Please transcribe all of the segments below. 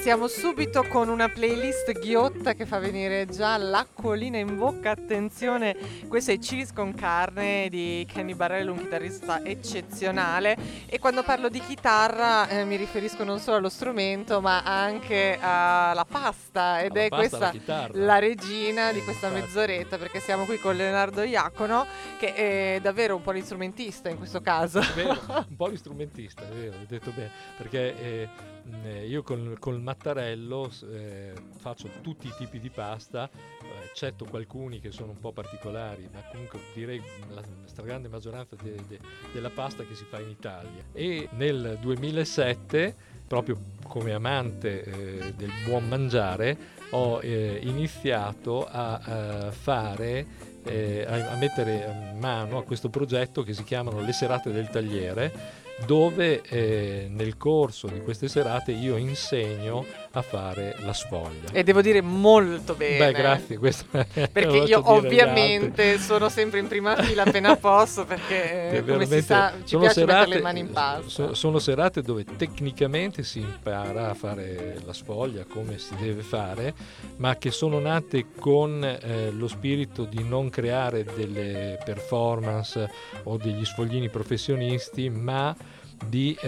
Iniziamo subito con una playlist ghiotta che fa venire già l'acquolina in bocca. Attenzione, questo è Cheese con carne di Kenny Barrello, un chitarrista eccezionale. E quando parlo di chitarra mi riferisco non solo allo strumento ma anche alla pasta. Ed è questa la regina di questa mezz'oretta, perché siamo qui con Leonardo Iacono, che è davvero un po' l'istrumentista in questo caso. È vero, un po' l'istrumentista, è vero, hai detto bene, perché io col Mattarello faccio tutti i tipi di pasta, eccetto alcuni che sono un po' particolari, ma comunque direi la stragrande maggioranza della pasta che si fa in Italia. E nel 2007, proprio come amante del buon mangiare, ho iniziato a fare a mettere mano a questo progetto che si chiamano le serate del tagliere, dove nel corso di queste serate io insegno a fare la sfoglia. E devo dire molto bene. Beh, grazie. Perché io ovviamente sono sempre in prima fila appena posso, perché come si sa ci piace mettere le mani in pasta. Sono serate dove tecnicamente si impara a fare la sfoglia come si deve fare, ma che sono nate con lo spirito di non creare delle performance o degli sfoglini professionisti, ma di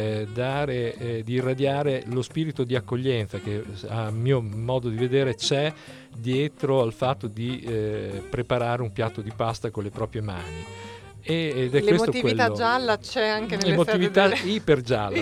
di irradiare lo spirito di accoglienza che a mio modo di vedere c'è dietro al fatto di preparare un piatto di pasta con le proprie mani. Ed è l'emotività gialla c'è anche nelle l'emotività iper gialla,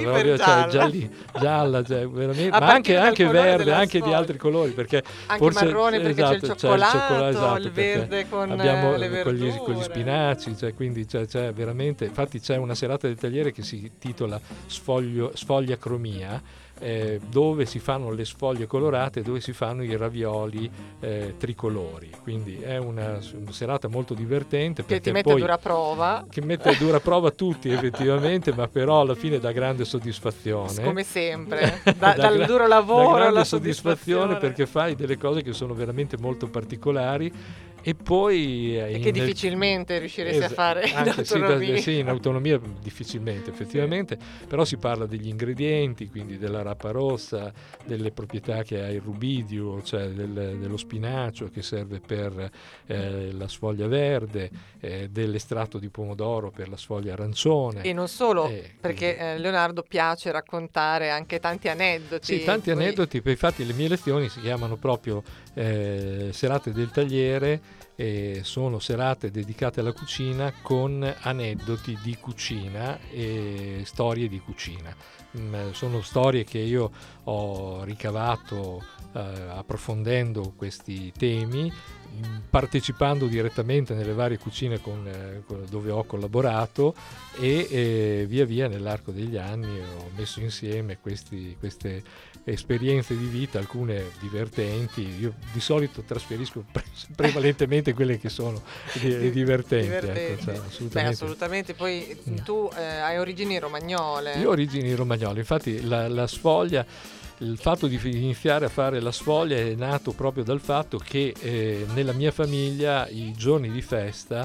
gialla veramente, ma anche verde, anche di altri colori, perché anche forse marrone, perché c'è il cioccolato, esatto, il verde con abbiamo le verdure, con gli spinaci, quindi c'è veramente, infatti c'è una serata del tagliere che si titola Sfogliacromia, dove si fanno le sfoglie colorate, dove si fanno i ravioli tricolori, quindi è una serata molto divertente, che ti mette a dura prova, che mette a dura prova tutti effettivamente, ma però alla fine dà grande soddisfazione, come sempre, dal duro lavoro, da grande alla soddisfazione, perché fai delle cose che sono veramente molto particolari. E poi che difficilmente riusciresti a fare in autonomia. Sì, in autonomia difficilmente effettivamente, però si parla degli ingredienti, quindi della rapa rossa, delle proprietà che ha il rubidio, cioè dello spinacio che serve per la sfoglia verde, dell'estratto di pomodoro per la sfoglia arancione. E non solo, perché Leonardo piace raccontare anche tanti aneddoti. Sì, tanti aneddoti, infatti le mie lezioni si chiamano proprio serate del tagliere, sono serate dedicate alla cucina con aneddoti di cucina e storie di cucina. Sono storie che io ho ricavato approfondendo questi temi, partecipando direttamente nelle varie cucine dove ho collaborato, e via via nell'arco degli anni ho messo insieme queste esperienze di vita, alcune divertenti. Io di solito trasferisco prevalentemente quelle che sono divertenti. Ecco, assolutamente. Assolutamente. Poi tu hai origini romagnole. Io ho origini romagnole, infatti la sfoglia, il fatto di iniziare a fare la sfoglia è nato proprio dal fatto che nella mia famiglia nei giorni di festa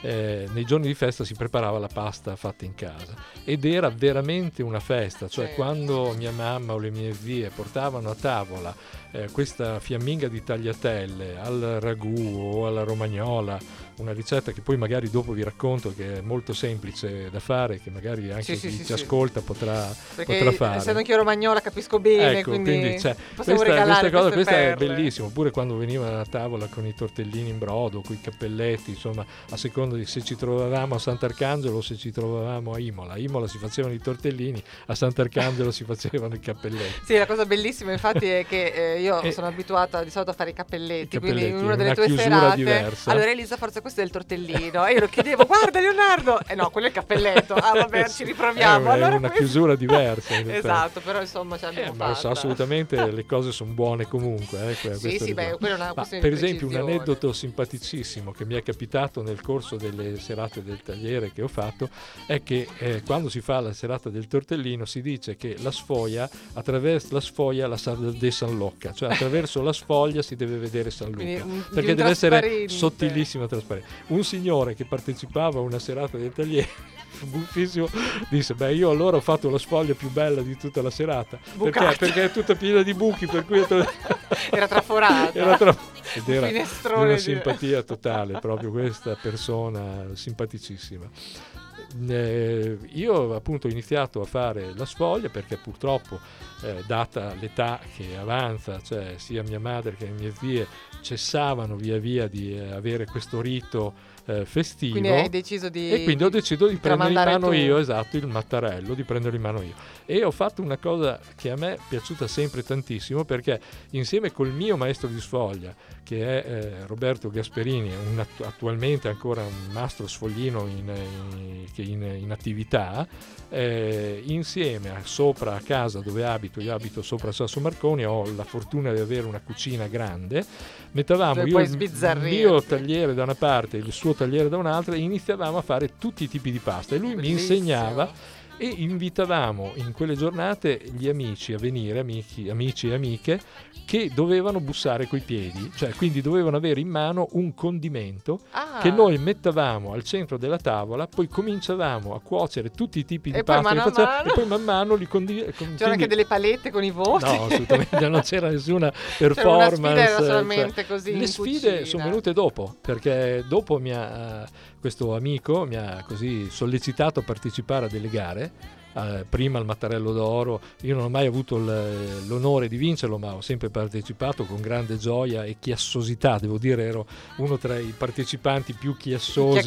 si preparava la pasta fatta in casa, ed era veramente una festa, cioè quando mia mamma o le mie zie portavano a tavola questa fiamminga di tagliatelle al ragù o alla romagnola, una ricetta che poi magari dopo vi racconto, che è molto semplice da fare, che magari anche chi ci ascolta potrà fare. Essendo anche io romagnola capisco bene, ecco, quindi possiamo regalare questa è bellissimo, oppure quando venivano a tavola con i tortellini in brodo, con i cappelletti, insomma, a seconda di se ci trovavamo a Sant'Arcangelo o se ci trovavamo a Imola. A Imola si facevano i tortellini, a Sant'Arcangelo si facevano i cappelletti. Sì, la cosa bellissima infatti è che io sono abituata di solito a fare i cappelletti, quindi in una delle tue serate diversa. Allora Elisa, forza, questo è il tortellino, e io lo chiedevo, guarda Leonardo, no, quello è il cappelletto, vabbè, ci riproviamo. Allora, è una chiusura diversa. Esatto, però insomma ce l'abbiamo fatta. Assolutamente le cose sono buone comunque. Sì, quella è una questione per di esempio precisione. un aneddoto simpaticissimo che mi è capitato nel corso delle serate del tagliere che ho fatto è che quando si fa la serata del tortellino si dice che la sfoglia, attraverso la sfoglia la sa de San Locca, cioè attraverso la sfoglia si deve vedere San Luca, perché deve essere sottilissimo e trasparente. Un signore che partecipava a una serata del tagliere buffissimo, disse: beh, io allora ho fatto la sfoglia più bella di tutta la serata, perché è tutta piena di buchi, per cui era traforata. Ed era di una simpatia totale, proprio questa persona simpaticissima. Io appunto ho iniziato a fare la sfoglia perché purtroppo, data l'età che avanza, cioè sia mia madre che le mie zie cessavano via via di avere questo rito festivo. Quindi hai deciso di... E quindi ho deciso di prendere in mano tu. io, esatto, il mattarello, di prenderlo in mano io. E ho fatto una cosa che a me è piaciuta sempre tantissimo, perché insieme col mio maestro di sfoglia, che è Roberto Gasperini, attualmente ancora un mastro sfoglino in attività, insieme sopra a casa dove abito, io abito sopra Sasso Marconi, ho la fortuna di avere una cucina grande, mettevamo io il mio tagliere da una parte e il suo tagliere da un'altra e iniziavamo a fare tutti i tipi di pasta e lui mi insegnava. E invitavamo in quelle giornate gli amici a venire, amici e amiche, che dovevano bussare coi piedi, cioè quindi dovevano avere in mano un condimento che noi mettevamo al centro della tavola, poi cominciavamo a cuocere tutti i tipi di pasta e poi man mano li c'erano anche delle palette con i voti? No, assolutamente non c'era nessuna performance. Una sfida era solamente così. Le sfide sono venute dopo, perché dopo questo amico mi ha così sollecitato a partecipare a delle gare. Prima al Mattarello d'Oro, io non ho mai avuto l'onore di vincerlo, ma ho sempre partecipato con grande gioia e chiassosità, devo dire ero uno tra i partecipanti più chiassosi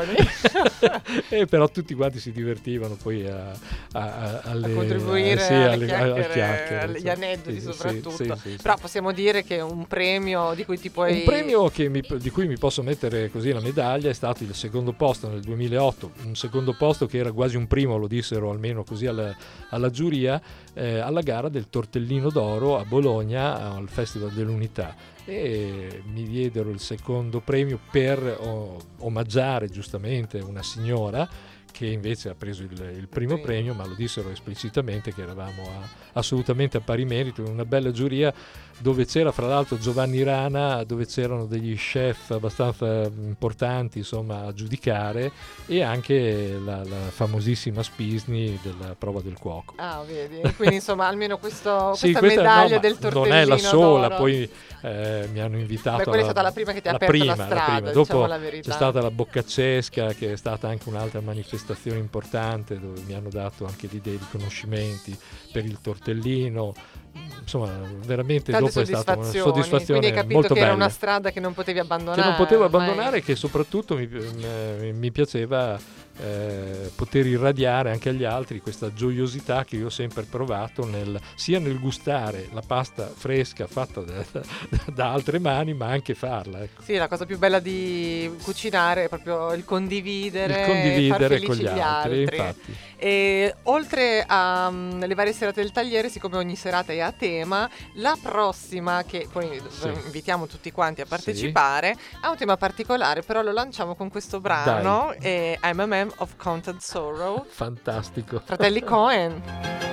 e però tutti quanti si divertivano poi a contribuire alle chiacchiere, agli aneddoti soprattutto. Però possiamo dire che un premio di cui ti puoi... Un premio di cui mi posso mettere così la medaglia è stato il secondo posto nel 2008, un secondo posto che era quasi un primo, lo dissero almeno così alla giuria, alla gara del tortellino d'oro a Bologna al Festival dell'Unità, e mi diedero il secondo premio per omaggiare giustamente una signora che invece ha preso il primo premio, ma lo dissero esplicitamente che eravamo assolutamente a pari merito, in una bella giuria dove c'era fra l'altro Giovanni Rana, dove c'erano degli chef abbastanza importanti insomma a giudicare, e anche la famosissima Spisni della prova del cuoco. Ah, vedi, quindi insomma almeno questa medaglia del tortellino non è la sola, d'oro. Poi mi hanno invitato. Beh, quella è stata la prima che ti ha aperto la strada, Dopo diciamo la verità. C'è stata la Boccaccesca, che è stata anche un'altra manifestazione importante, dove mi hanno dato anche dei riconoscimenti per il tortellino. Insomma, veramente tante dopo è stata una soddisfazione. Quindi hai capito molto che era bella, una strada che non potevi abbandonare. Che non potevo abbandonare e che soprattutto mi piaceva poter irradiare anche agli altri questa gioiosità che io ho sempre provato sia nel gustare la pasta fresca fatta da altre mani, ma anche farla. Ecco. Sì, la cosa più bella di cucinare è proprio il condividere far felici con gli altri. Infatti. E oltre alle varie serate del tagliere, siccome ogni serata è a tema, la prossima, che poi invitiamo tutti quanti a partecipare, ha un tema particolare, però lo lanciamo con questo brano, I'm a Man of Content Sorrow. Fantastico. Fratelli Cohen.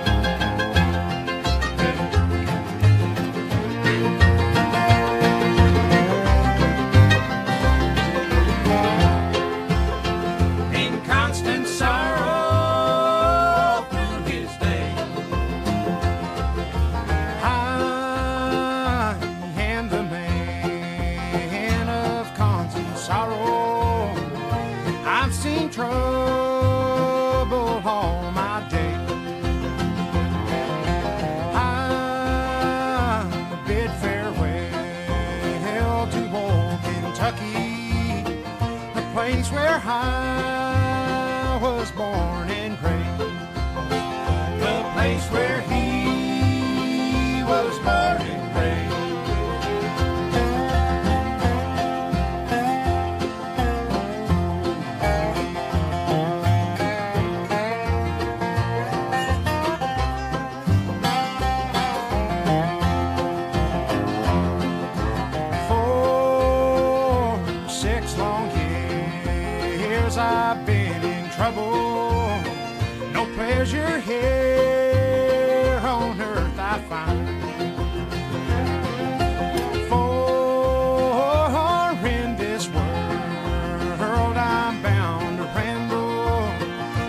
Trouble all my day. I bid farewell to old Kentucky, the place where I was born and raised, the place where he was born and raised. I've been in trouble, no pleasure here on earth I find. For in this world I'm bound to ramble,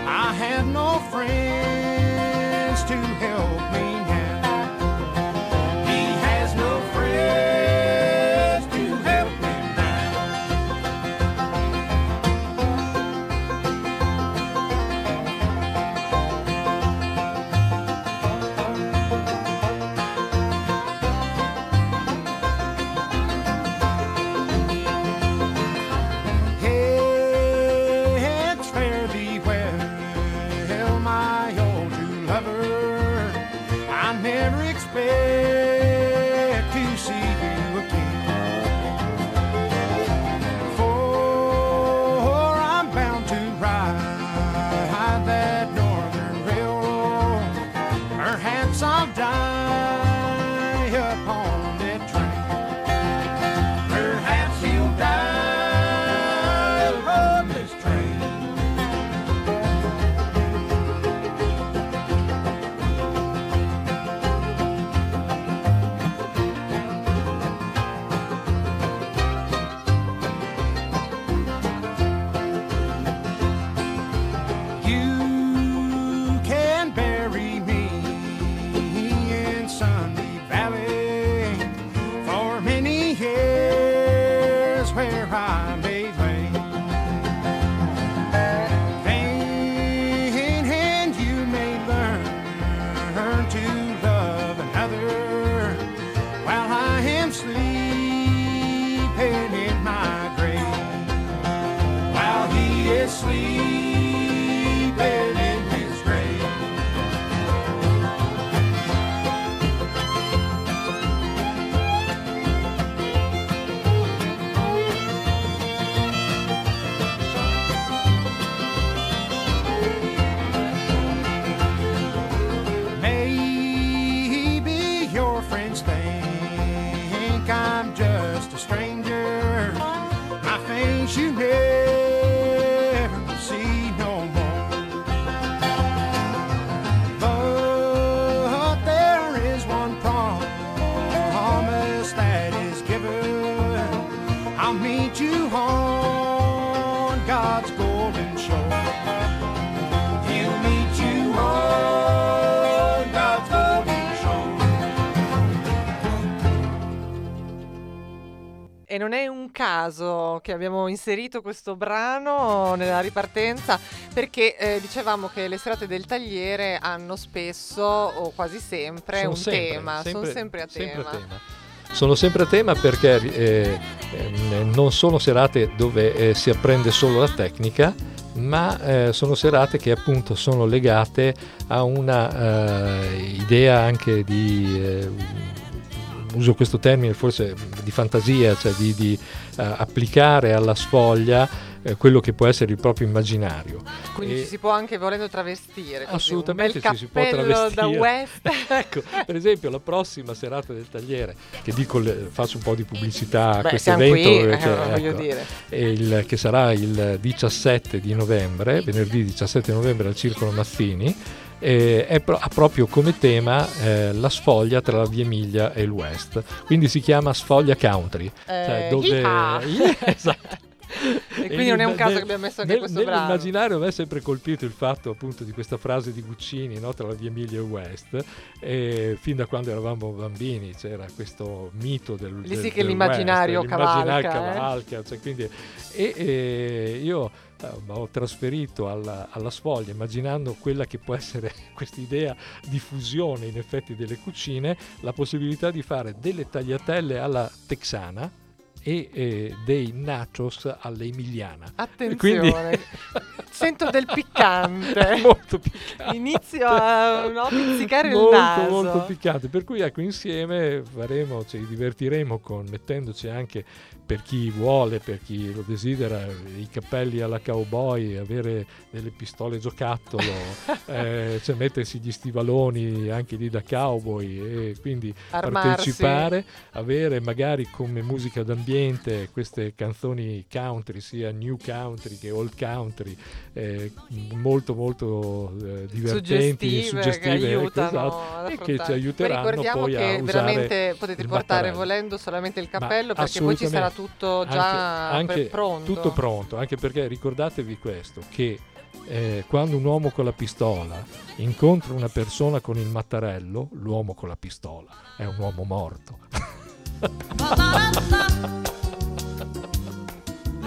expect to see you again. For I'm bound to ride that northern railroad. Perhaps I'll die upon that train. Perhaps you'll die upon this train. You can bury me in Sunday Valley for many years where I may lay. And you may learn to love another while I am sleeping in my grave. While he is sleeping in his grave. Maybe your friends think I'm just a stranger. My face you never see no more. But there is one promise that is given. I'll meet you on God's golden shore. He'll meet you on God's golden shore. E non è un caso che abbiamo inserito questo brano nella ripartenza, perché dicevamo che le serate del tagliere hanno spesso o quasi sempre Sono un sempre, tema, sono sempre a tema. Sono sempre a tema perché non sono serate dove si apprende solo la tecnica, ma sono serate che appunto sono legate a una idea anche di uso questo termine forse di fantasia, cioè di applicare alla sfoglia quello che può essere il proprio immaginario. Quindi ci si può anche volendo travestire. Così, Assolutamente un bel ci si può cappello travestire. da West. Ecco, per esempio la prossima serata del tagliere, che dico, faccio un po' di pubblicità a Beh, questo siamo evento, qui, perché, voglio ecco, dire. che sarà il 17 di novembre, venerdì 17 novembre al Circolo Mazzini. Ha proprio come tema la sfoglia tra la Via Emilia e il West, quindi si chiama Sfoglia Country, cioè dove esatto. E quindi non è un caso che abbiamo messo anche questo brano. Nell'immaginario mi è sempre colpito il fatto appunto di questa frase di Guccini, no, tra la Via Emilia e il West, e fin da quando eravamo bambini c'era questo mito del Lì sì del che l'immaginario West, cavalca, cioè, quindi, io ho trasferito alla sfoglia, immaginando quella che può essere quest'idea di fusione in effetti delle cucine, la possibilità di fare delle tagliatelle alla texana e dei nachos all'emiliana. Attenzione, Quindi sento del piccante. molto piccante. Inizio a pizzicare il molto, naso. molto piccante, per cui ecco, insieme ci divertiremo mettendoci anche, per chi vuole, per chi lo desidera, i cappelli alla cowboy, avere delle pistole giocattolo, cioè mettersi gli stivaloni anche lì da cowboy e quindi Armarsi. partecipare, avere magari come musica d'ambiente queste canzoni country, sia new country che old country, molto molto divertenti, suggestive che aiutano esatto, ad e che ci affrontare. aiuteranno Poi ricordiamo poi a che usare veramente potete il portare mattarello. volendo solamente il Ma cappello, perché poi ci sarà assolutamente. tutto già anche pronto. tutto pronto, anche perché ricordatevi questo, che quando un uomo con la pistola incontra una persona con il mattarello, l'uomo con la pistola è un uomo morto.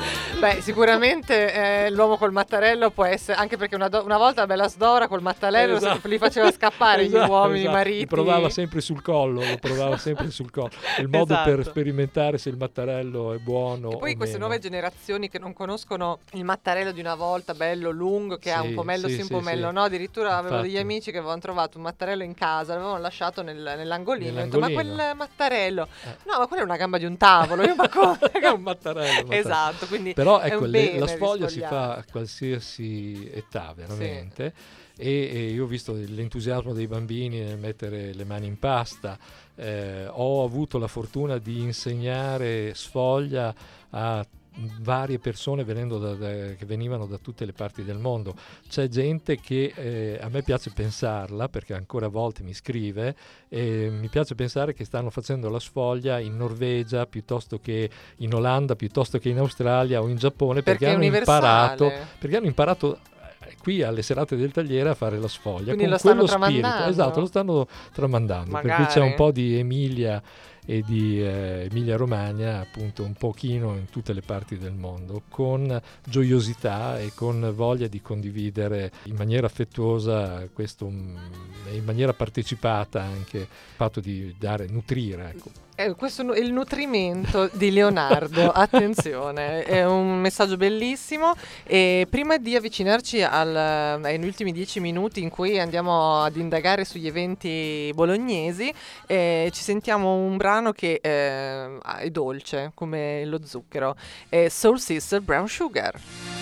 Beh, sicuramente l'uomo col mattarello può essere, anche perché una volta Bella Sdora col mattarello li faceva scappare gli uomini, i mariti. Lo provava sempre sul collo. Il modo per sperimentare se il mattarello è buono. E poi o queste meno. nuove generazioni che non conoscono il mattarello di una volta, bello, lungo, che ha un pomello sì, un pomello no. Addirittura avevo degli amici che avevano trovato un mattarello in casa, l'avevano lasciato nell'angolino. Ho detto, ma quel mattarello, no, ma quella è una gamba di un tavolo. Io, ma come? È un mattarello. Esatto, quindi però ecco, la sfoglia si fa a qualsiasi età, veramente. Sì. E io ho visto l'entusiasmo dei bambini nel mettere le mani in pasta. Ho avuto la fortuna di insegnare sfoglia a varie persone che venivano da tutte le parti del mondo. C'è gente che a me piace pensarla, perché ancora a volte mi scrive, mi piace pensare che stanno facendo la sfoglia in Norvegia piuttosto che in Olanda, piuttosto che in Australia o in Giappone, perché hanno imparato qui alle serate del tagliere a fare la sfoglia. Quindi con lo stanno quello spirito. tramandando. Esatto, lo stanno tramandando. Magari. Per cui c'è un po' di Emilia e di Emilia Romagna, appunto, un pochino in tutte le parti del mondo, con gioiosità e con voglia di condividere in maniera affettuosa questo, in maniera partecipata anche il fatto di nutrire, ecco. Questo è il nutrimento di Leonardo. Attenzione, è un messaggio bellissimo. E prima di avvicinarci agli ultimi 10 minuti in cui andiamo ad indagare sugli eventi bolognesi, ci sentiamo un brano che è dolce come lo zucchero, è Soul Sister Brown Sugar.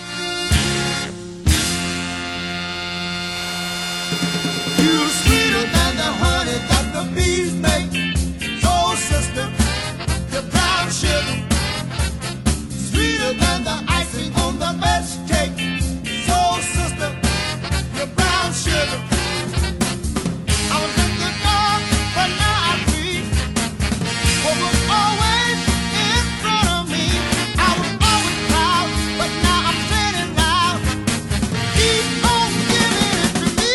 You're sweeter than the honey that the bees make. Soul sister, your brown sugar, sweeter than the icing on the best cake. Soul sister, your brown sugar. I was in the dark, but now I see what was always in front of me. I was always proud, but now I'm standing loud. Keep on giving it to me.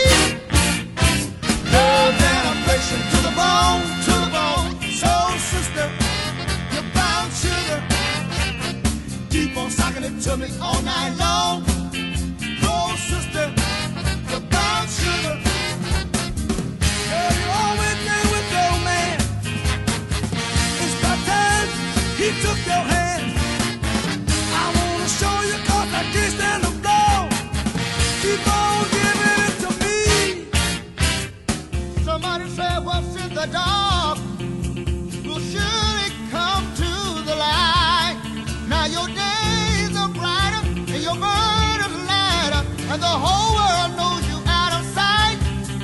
Love and affection to the bone, to the bone. Soul sister, your brown sugar. Keep on sucking it to me all night long. Soul sister, your brown sugar. Girl, you always been with your man. It's about time he took your hand. I wanna show you 'cause I can't stand the flow. Keep on giving it to me. Somebody said what's in the dark will surely come to the light. Now your days are brighter and your burden is lighter, and the whole world knows you out of sight.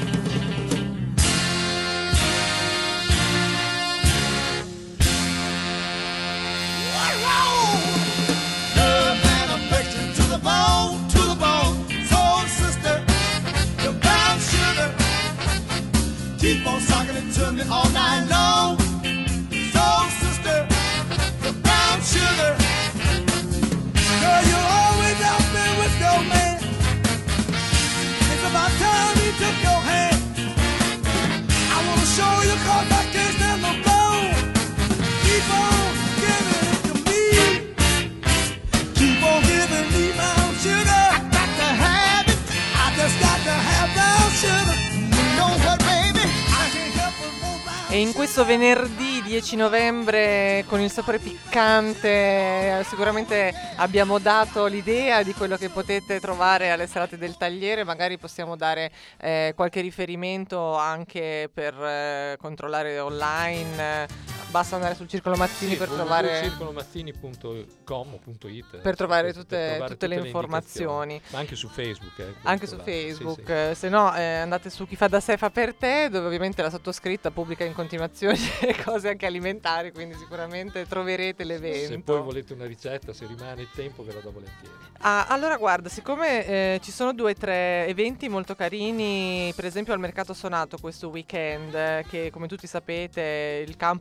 Whoa! Love and affection to the bone, to the bone. Soul sister, your brown sugar. Keep on sucking it to me all night long. Soul sister, your brown sugar. Girl, you always out there with your man. It's about time he took your hand. I wanna show you 'cause I can't stand the flow. Keep on giving it to me. Keep on giving me brown sugar. I got to have it. I just got to have brown sugar. You know what, baby? I can't help but go brown. E in questo venerdì 10 novembre con il sapore piccante sicuramente abbiamo dato l'idea di quello che potete trovare alle serate del tagliere. Magari possiamo dare qualche riferimento anche per controllare online. Basta andare sul Circolo Mazzini per trovare circolomazzini.com.it per trovare tutte le informazioni. Ma anche su Facebook. Anche su Facebook. Sì. Se no andate su Chi fa da sé fa per te, dove ovviamente la sottoscritta pubblica in continuazione cose anche alimentari, quindi sicuramente troverete l'evento. Se poi volete una ricetta, se rimane il tempo, ve la do volentieri. Allora guarda, siccome ci sono 2 o 3 eventi molto carini, per esempio al Mercato Sonato questo weekend, che come tutti sapete il campo coltivare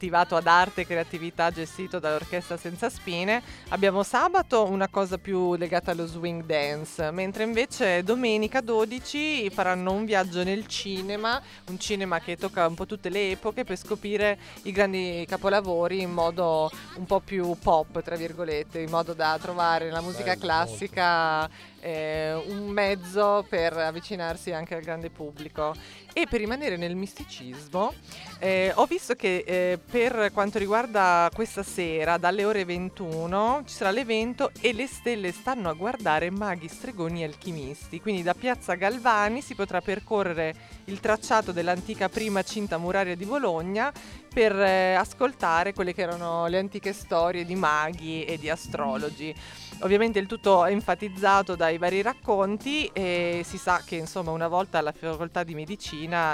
attivato ad arte e creatività gestito dall'Orchestra Senza Spine. Abbiamo sabato una cosa più legata allo swing dance, mentre invece domenica 12 faranno un viaggio nel cinema, un cinema che tocca un po' tutte le epoche per scoprire i grandi capolavori in modo un po' più pop, tra virgolette, in modo da trovare nella musica classica un mezzo per avvicinarsi anche al grande pubblico. E per rimanere nel misticismo, ho visto che per quanto riguarda questa sera, dalle ore 21, ci sarà l'evento E le stelle stanno a guardare maghi, stregoni e alchimisti. Quindi da Piazza Galvani si potrà percorrere il tracciato dell'antica prima cinta muraria di Bologna per ascoltare quelle che erano le antiche storie di maghi e di astrologi. Ovviamente il tutto è enfatizzato dai vari racconti e si sa che insomma una volta alla facoltà di medicina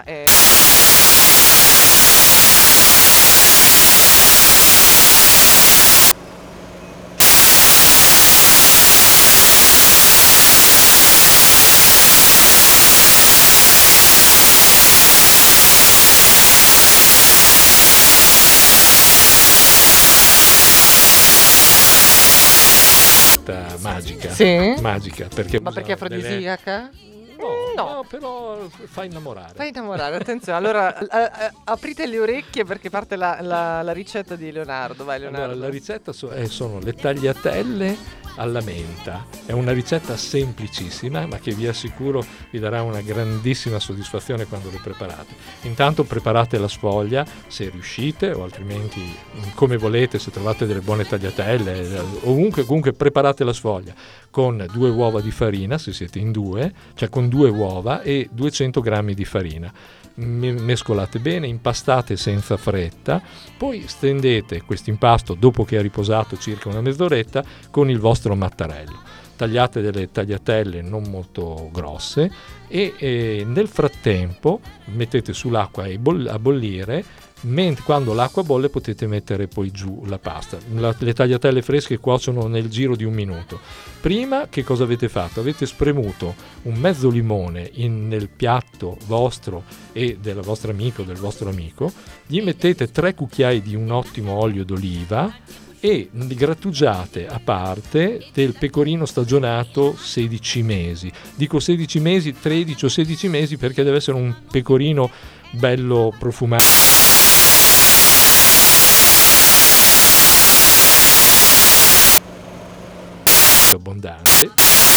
magica. Sì? Magica, perché Ma perché è afrodisiaca? No, però fa innamorare. Fai innamorare, attenzione. Allora, aprite le orecchie perché parte la ricetta di Leonardo. Vai, Leonardo. Allora, la ricetta sono le tagliatelle alla menta. È una ricetta semplicissima, ma che vi assicuro vi darà una grandissima soddisfazione quando le preparate. Intanto preparate la sfoglia, se riuscite, o altrimenti come volete, se trovate delle buone tagliatelle, comunque preparate la sfoglia con 2 uova di farina, se siete in 2, cioè con 2 uova e 200 grammi di farina. Mescolate bene, impastate senza fretta, poi stendete questo impasto dopo che è riposato circa una mezz'oretta con il vostro mattarello. Tagliate delle tagliatelle non molto grosse e nel frattempo mettete sull'acqua a bollire. Quando l'acqua bolle potete mettere poi giù la pasta. Le tagliatelle fresche cuociono nel giro di 1 minuto. Prima che cosa avete fatto? Avete spremuto un mezzo limone nel piatto vostro e del vostro amico o del vostro amico, gli mettete 3 cucchiai di un ottimo olio d'oliva e grattugiate a parte del pecorino stagionato 16 mesi. Dico 16 mesi, 13 o 16 mesi perché deve essere un pecorino bello profumato. Abbondante.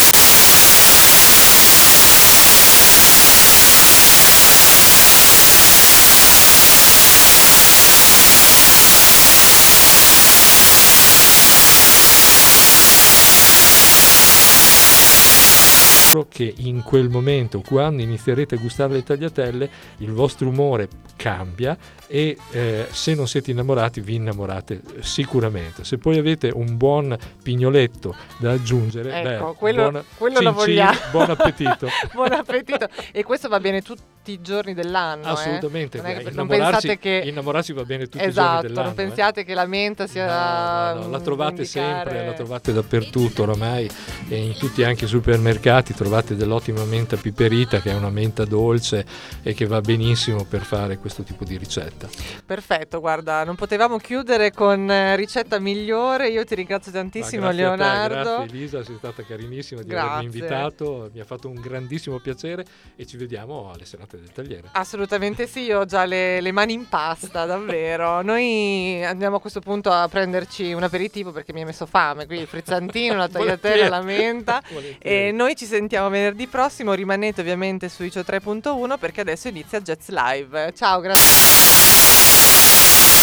Che in quel momento, quando inizierete a gustare le tagliatelle, il vostro umore cambia e se non siete innamorati vi innamorate sicuramente. Se poi avete un buon pignoletto da aggiungere, ecco, quello lo vogliamo. Buon appetito. Buon appetito. E questo va bene tutti i giorni dell'anno. Assolutamente. Non pensate che innamorarsi va bene tutti i esatto, giorni dell'anno. Non pensiate che la menta sia no, la trovate sempre, la trovate dappertutto oramai, e in tutti anche i supermercati trovate dell'ottima menta piperita, che è una menta dolce e che va benissimo per fare questo tipo di ricetta. Perfetto, guarda, non potevamo chiudere con ricetta migliore. Io ti ringrazio tantissimo, grazie Leonardo. A te, grazie Elisa, sei stata carinissima di avermi invitato, mi ha fatto un grandissimo piacere e ci vediamo alle serate del tagliere. Assolutamente sì, io ho già le mani in pasta, davvero. Noi andiamo a questo punto a prenderci un aperitivo perché mi hai messo fame, qui il frizzantino, la tagliatella, la menta. E noi ci sentiamo venerdì prossimo, rimanete ovviamente su ICIO 3.1 perché adesso inizia Jazz Live. Ciao, grazie.